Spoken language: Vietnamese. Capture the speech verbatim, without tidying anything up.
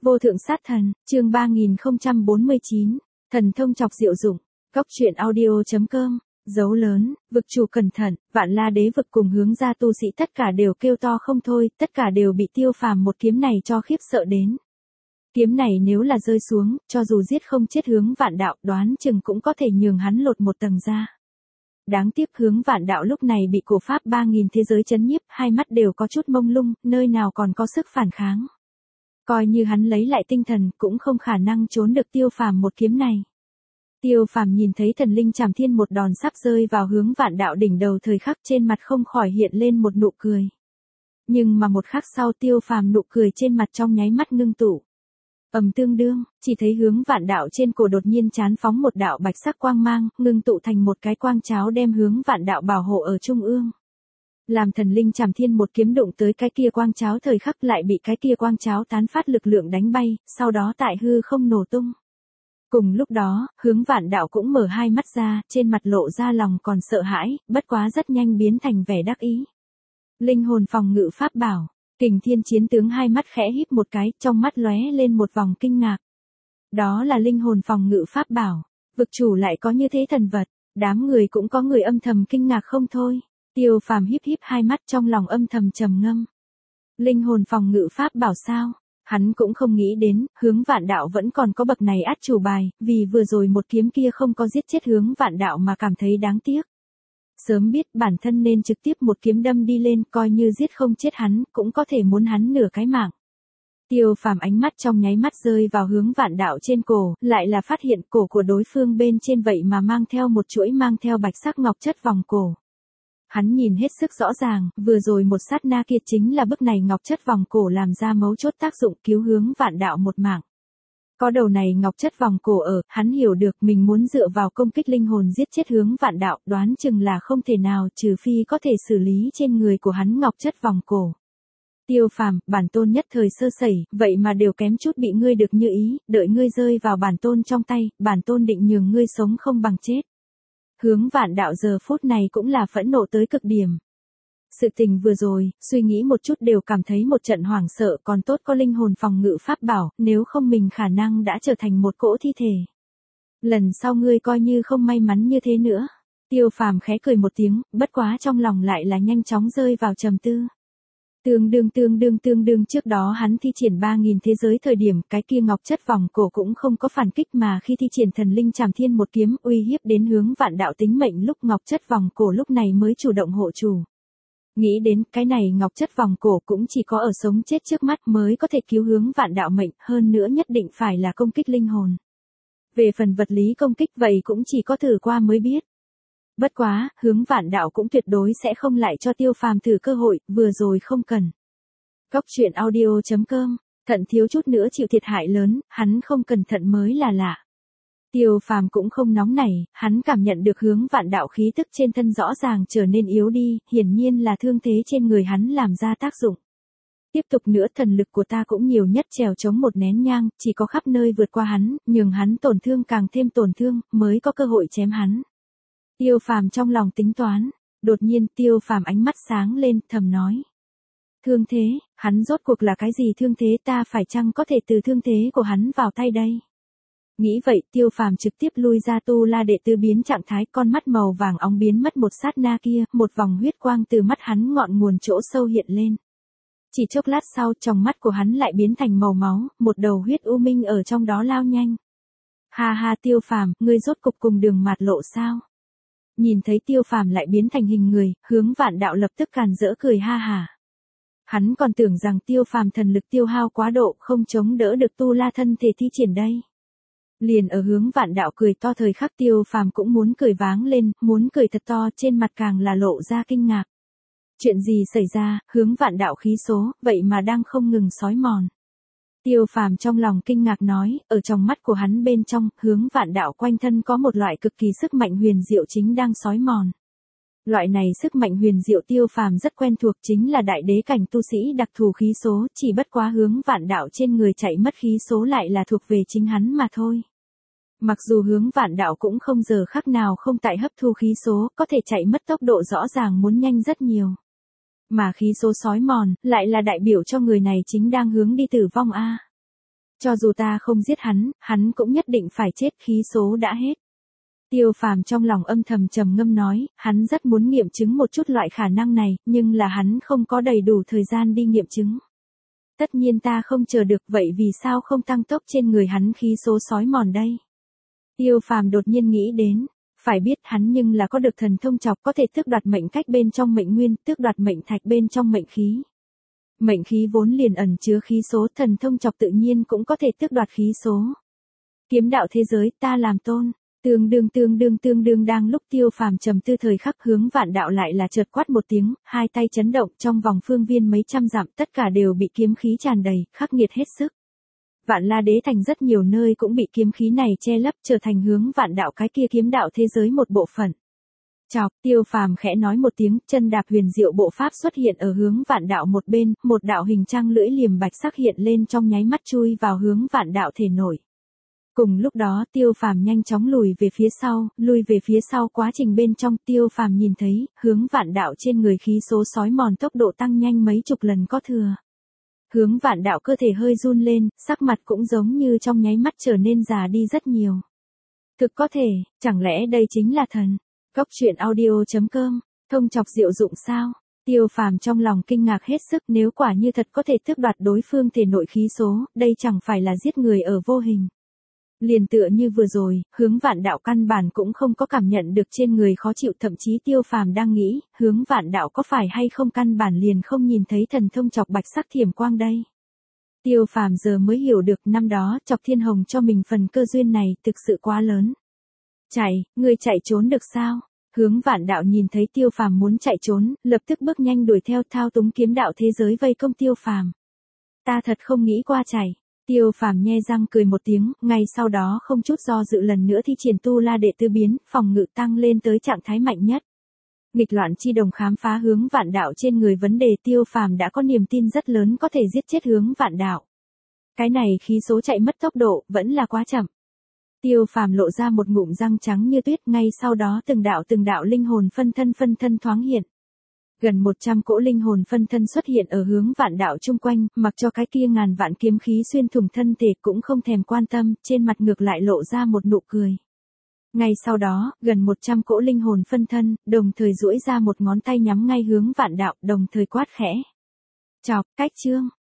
Vô thượng sát thần, chương ba nghìn không trăm bốn mươi chín, thần thông chọc diệu dụng, góc truyện audio.com, dấu lớn, vực chủ cẩn thận, Vạn La Đế vực cùng hướng ra tu sĩ tất cả đều kêu to không thôi, tất cả đều bị Tiêu Phàm một kiếm này cho khiếp sợ đến. Kiếm này nếu là rơi xuống, cho dù giết không chết Hướng Vạn Đạo, đoán chừng cũng có thể nhường hắn lột một tầng ra. Đáng tiếc Hướng Vạn Đạo lúc này bị cổ pháp ba nghìn thế giới chấn nhiếp, hai mắt đều có chút mông lung, nơi nào còn có sức phản kháng. Coi như hắn lấy lại tinh thần, cũng không khả năng trốn được Tiêu Phàm một kiếm này. Tiêu Phàm nhìn thấy thần linh Trảm Thiên một đòn sắp rơi vào Hướng Vạn Đạo đỉnh đầu thời khắc, trên mặt không khỏi hiện lên một nụ cười. Nhưng mà một khắc sau Tiêu Phàm nụ cười trên mặt trong nháy mắt ngưng tụ. Ầm tương đương, chỉ thấy Hướng Vạn Đạo trên cổ đột nhiên chán phóng một đạo bạch sắc quang mang, ngưng tụ thành một cái quang cháo đem Hướng Vạn Đạo bảo hộ ở trung ương. Làm thần linh Trảm Thiên một kiếm đụng tới cái kia quang cháo thời khắc lại bị cái kia quang cháo tán phát lực lượng đánh bay, sau đó tại hư không nổ tung. Cùng lúc đó, Hướng Vạn Đạo cũng mở hai mắt ra, trên mặt lộ ra lòng còn sợ hãi, bất quá rất nhanh biến thành vẻ đắc ý. Linh hồn phòng ngự pháp bảo, Kình Thiên Chiến Tướng hai mắt khẽ híp một cái, trong mắt lóe lên một vòng kinh ngạc. Đó là linh hồn phòng ngự pháp bảo, vực chủ lại có như thế thần vật, đám người cũng có người âm thầm kinh ngạc không thôi. Tiêu Phàm híp híp hai mắt trong lòng âm thầm trầm ngâm. Linh hồn phòng ngự pháp bảo sao? Hắn cũng không nghĩ đến, Hướng Vạn Đạo vẫn còn có bậc này át chủ bài, vì vừa rồi một kiếm kia không có giết chết Hướng Vạn Đạo mà cảm thấy đáng tiếc. Sớm biết bản thân nên trực tiếp một kiếm đâm đi lên, coi như giết không chết hắn, cũng có thể muốn hắn nửa cái mạng. Tiêu Phàm ánh mắt trong nháy mắt rơi vào Hướng Vạn Đạo trên cổ, lại là phát hiện cổ của đối phương bên trên vậy mà mang theo một chuỗi mang theo bạch sắc ngọc chất vòng cổ. Hắn nhìn hết sức rõ ràng, vừa rồi một sát na kia chính là bức này ngọc chất vòng cổ làm ra mấu chốt tác dụng cứu Hướng Vạn Đạo một mạng. Có đầu này ngọc chất vòng cổ ở, hắn hiểu được mình muốn dựa vào công kích linh hồn giết chết Hướng Vạn Đạo, đoán chừng là không thể nào, trừ phi có thể xử lý trên người của hắn ngọc chất vòng cổ. Tiêu Phàm, bản tôn nhất thời sơ sẩy, vậy mà đều kém chút bị ngươi được như ý, đợi ngươi rơi vào bản tôn trong tay, bản tôn định nhường ngươi sống không bằng chết. Hướng Vạn Đạo giờ phút này cũng là phẫn nộ tới cực điểm. Sự tình vừa rồi, suy nghĩ một chút đều cảm thấy một trận hoảng sợ, còn tốt có linh hồn phòng ngự pháp bảo, nếu không mình khả năng đã trở thành một cỗ thi thể. Lần sau ngươi coi như không may mắn như thế nữa. Tiêu Phàm khẽ cười một tiếng, bất quá trong lòng lại là nhanh chóng rơi vào trầm tư. Tương đương tương đương tương đương trước đó hắn thi triển ba nghìn thế giới thời điểm, cái kia ngọc chất vòng cổ cũng không có phản kích, mà khi thi triển thần linh Trảm Thiên một kiếm uy hiếp đến Hướng Vạn Đạo tính mệnh lúc ngọc chất vòng cổ lúc này mới chủ động hộ chủ. Nghĩ đến cái này ngọc chất vòng cổ cũng chỉ có ở sống chết trước mắt mới có thể cứu Hướng Vạn Đạo mệnh, hơn nữa nhất định phải là công kích linh hồn. Về phần vật lý công kích vậy cũng chỉ có thử qua mới biết. Bất quá, Hướng Vạn Đạo cũng tuyệt đối sẽ không lại cho Tiêu Phàm thử cơ hội, vừa rồi không cần. Góc truyện audio.com, thận thiếu chút nữa chịu thiệt hại lớn, hắn không cẩn thận mới là lạ. Tiêu Phàm cũng không nóng nảy, hắn cảm nhận được Hướng Vạn Đạo khí tức trên thân rõ ràng trở nên yếu đi, hiển nhiên là thương thế trên người hắn làm ra tác dụng. Tiếp tục nữa, thần lực của ta cũng nhiều nhất trèo chống một nén nhang, chỉ có khắp nơi vượt qua hắn, nhường hắn tổn thương càng thêm tổn thương, mới có cơ hội chém hắn. Tiêu Phàm trong lòng tính toán, đột nhiên Tiêu Phàm ánh mắt sáng lên, thầm nói. Thương thế, hắn rốt cuộc là cái gì thương thế, ta phải chăng có thể từ thương thế của hắn vào tay đây? Nghĩ vậy, Tiêu Phàm trực tiếp lui ra tu la đệ tư biến trạng thái, con mắt màu vàng óng biến mất một sát na kia, một vòng huyết quang từ mắt hắn ngọn nguồn chỗ sâu hiện lên. Chỉ chốc lát sau, trong mắt của hắn lại biến thành màu máu, một đầu huyết u minh ở trong đó lao nhanh. Ha ha Tiêu Phàm, ngươi rốt cục cùng đường mạt lộ sao? Nhìn thấy Tiêu Phàm lại biến thành hình người, Hướng Vạn Đạo lập tức càn rỡ cười ha hả. Hắn còn tưởng rằng Tiêu Phàm thần lực tiêu hao quá độ, không chống đỡ được tu la thân thể thi triển đây. Liền ở Hướng Vạn Đạo cười to thời khắc, Tiêu Phàm cũng muốn cười váng lên, muốn cười thật to, trên mặt càng là lộ ra kinh ngạc. Chuyện gì xảy ra, Hướng Vạn Đạo khí số, vậy mà đang không ngừng xói mòn. Tiêu Phàm trong lòng kinh ngạc nói, ở trong mắt của hắn bên trong, Hướng Vạn Đạo quanh thân có một loại cực kỳ sức mạnh huyền diệu chính đang xói mòn. Loại này sức mạnh huyền diệu Tiêu Phàm rất quen thuộc, chính là đại đế cảnh tu sĩ đặc thù khí số, chỉ bất quá Hướng Vạn Đạo trên người chạy mất khí số lại là thuộc về chính hắn mà thôi. Mặc dù Hướng Vạn Đạo cũng không giờ khắc nào không tại hấp thu khí số, có thể chạy mất tốc độ rõ ràng muốn nhanh rất nhiều. Mà khí số sói mòn, lại là đại biểu cho người này chính đang hướng đi tử vong a. Cho dù ta không giết hắn, hắn cũng nhất định phải chết, khí số đã hết. Tiêu Phàm trong lòng âm thầm trầm ngâm nói, hắn rất muốn nghiệm chứng một chút loại khả năng này, nhưng là hắn không có đầy đủ thời gian đi nghiệm chứng. Tất nhiên ta không chờ được, vậy vì sao không tăng tốc trên người hắn khí số sói mòn đây? Tiêu Phàm đột nhiên nghĩ đến, phải biết hắn nhưng là có được thần thông chọc, có thể tước đoạt mệnh cách bên trong mệnh nguyên, tước đoạt mệnh thạch bên trong mệnh khí. Mệnh khí vốn liền ẩn chứa khí số, thần thông chọc tự nhiên cũng có thể tước đoạt khí số. Kiếm đạo thế giới, ta làm tôn. Tương đương tương đương tương đương đang lúc Tiêu Phàm trầm tư thời khắc, Hướng Vạn Đạo lại là chợt quát một tiếng, hai tay chấn động, trong vòng phương viên mấy trăm dặm tất cả đều bị kiếm khí tràn đầy, khắc nghiệt hết sức. Vạn La Đế thành rất nhiều nơi cũng bị kiếm khí này che lấp, trở thành Hướng Vạn Đạo cái kia kiếm đạo thế giới một bộ phận. Chọc, Tiêu Phàm khẽ nói một tiếng, chân đạp huyền diệu bộ pháp xuất hiện ở Hướng Vạn Đạo một bên, một đạo hình trang lưỡi liềm bạch sắc hiện lên trong nháy mắt chui vào Hướng Vạn Đạo thể nội. Cùng lúc đó Tiêu Phàm nhanh chóng lùi về phía sau, lùi về phía sau quá trình bên trong Tiêu Phàm nhìn thấy, Hướng Vạn Đạo trên người khí số sói mòn tốc độ tăng nhanh mấy chục lần có thừa. Hướng Vạn Đạo cơ thể hơi run lên, sắc mặt cũng giống như trong nháy mắt trở nên già đi rất nhiều. Thực có thể, chẳng lẽ đây chính là thần? Góc truyện audio chấm com, thông chọc diệu dụng sao? Tiêu Phàm trong lòng kinh ngạc hết sức, nếu quả như thật có thể tước đoạt đối phương thể nội khí số, đây chẳng phải là giết người ở vô hình. Liền tựa như vừa rồi, Hướng Vạn Đạo căn bản cũng không có cảm nhận được trên người khó chịu, thậm chí Tiêu Phàm đang nghĩ, Hướng Vạn Đạo có phải hay không căn bản liền không nhìn thấy thần thông chọc bạch sắc thiểm quang đây. Tiêu Phàm giờ mới hiểu được năm đó Chọc Thiên Hồng cho mình phần cơ duyên này thực sự quá lớn. Chạy, ngươi chạy trốn được sao? Hướng Vạn Đạo nhìn thấy Tiêu Phàm muốn chạy trốn, lập tức bước nhanh đuổi theo, thao túng kiếm đạo thế giới vây công Tiêu Phàm. Ta thật không nghĩ qua chạy. Tiêu Phàm nhe răng cười một tiếng, ngay sau đó không chút do dự lần nữa thi triển tu la đệ tứ biến, phòng ngự tăng lên tới trạng thái mạnh nhất. Nghịch loạn chi đồng khám phá Hướng Vạn Đạo trên người vấn đề, Tiêu Phàm đã có niềm tin rất lớn có thể giết chết Hướng Vạn Đạo. Cái này khí số chạy mất tốc độ, vẫn là quá chậm. Tiêu Phàm lộ ra một ngụm răng trắng như tuyết, ngay sau đó từng đạo từng đạo linh hồn phân thân phân thân thoáng hiện. Gần một trăm cỗ linh hồn phân thân xuất hiện ở Hướng Vạn Đạo chung quanh, mặc cho cái kia ngàn vạn kiếm khí xuyên thủng thân thể cũng không thèm quan tâm, trên mặt ngược lại lộ ra một nụ cười. Ngay sau đó, gần một trăm cỗ linh hồn phân thân, đồng thời duỗi ra một ngón tay nhắm ngay Hướng Vạn Đạo, đồng thời quát khẽ. Chọc, cách chương.